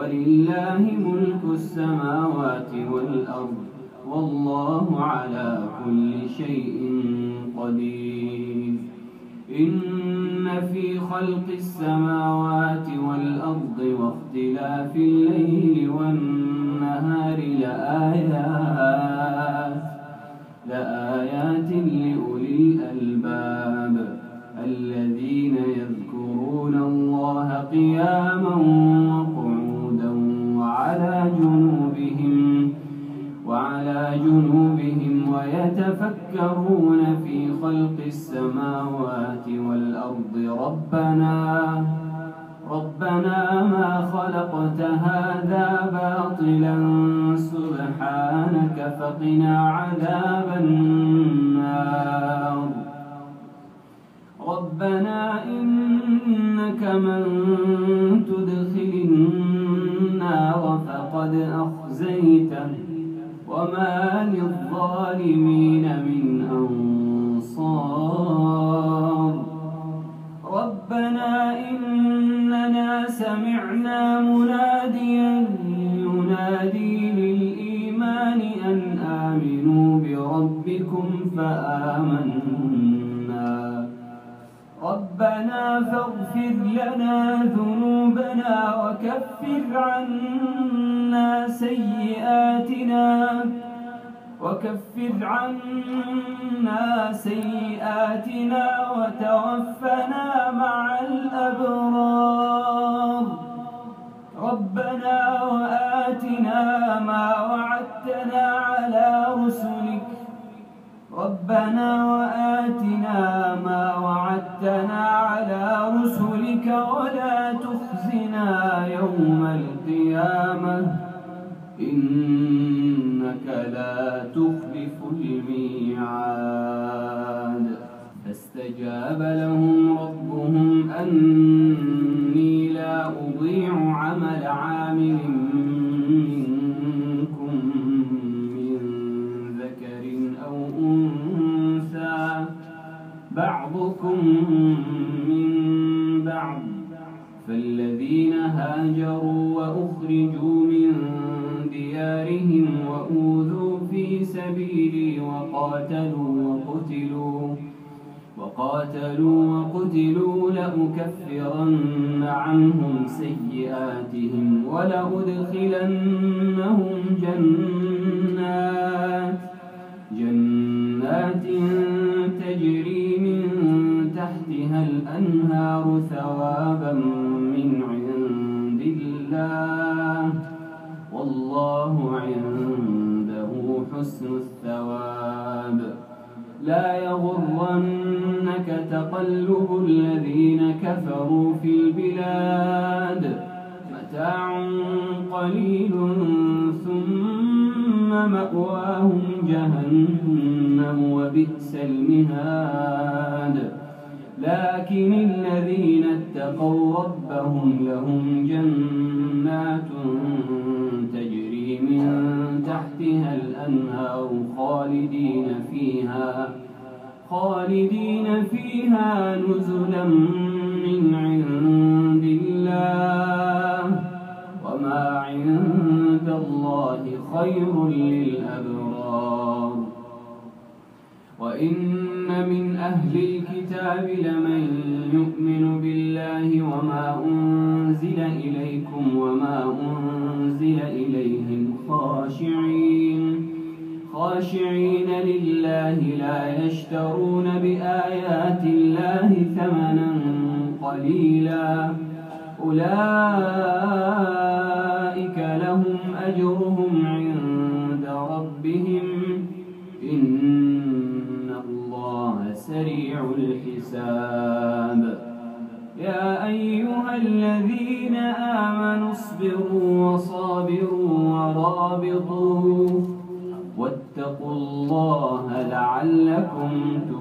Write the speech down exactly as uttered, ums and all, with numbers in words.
ولله ملك السماوات والأرض والله على كل شيء قدير. إن في خلق السماوات والأرض واختلاف الليل والنهار لآيات لآيات لأولي الألباب الذين يذكرون الله قياما وقعودا وعلى جنوبهم وعلى جنوبهم ويتفكرون في خلق السماوات والأرض ربنا ربنا ما خلقت هذا باطلا سبحانك فقنا عذاب النار. ربنا إنك من تدخل النار فقد أخزيته وما للظالمين من أنصار. ربنا إننا سمعنا مناديا ينادي للإيمان أن آمنوا بربكم فآمنا. ربنا فاغفر لنا ذنوبنا وكفر عنا سيئاتنا وكفر عنا سيئاتنا وتوفنا مع الأبرار. ربنا وآتنا ما وعدتنا على رسلك ربنا وآتنا ما وعدتنا على رسلك ولا تخزنا يوم القيامة إنك لا تخلف الميعاد. فاستجاب لهم ربهم أني لا أضيع عمل عامل منكم من ذكر أو أنثى بعضكم من بعض. فالذين هاجروا وأخرجوا من ديارهم وأوذوا في سبيلي وقاتلوا وقتلوا وقاتلوا وقتلوا لأكفرن عنهم سيئاتهم ولأدخلنهم جنات جنات تجري من تحتها الأنهار ثوابا من عند الله والله عنده حسن الثواب. لا يغرنك تقلب الذين كفروا في البلاد متاع قليل ثم مأواهم جهنم وبئس المهاد. لكن الذين اتقوا ربهم لهم جنات تجري من تحتها الأنهار خالدين فيها خالدين فيها نزلا من عند الله وما عند الله خير للأبرار. وإن من أهل الكتاب لمن يؤمن بالله وما أنزل إليكم وما أنزل إليهم خاشعين خاشعين لله لا يشترون بآيات الله ثمنا قليلا أولئك لهم أجرهم عند ربهم إن الله سريع الحساب. يا أيها الذين آمنوا اصبروا وصابروا ورابطوا واتقوا الله لعلكم تفلحون.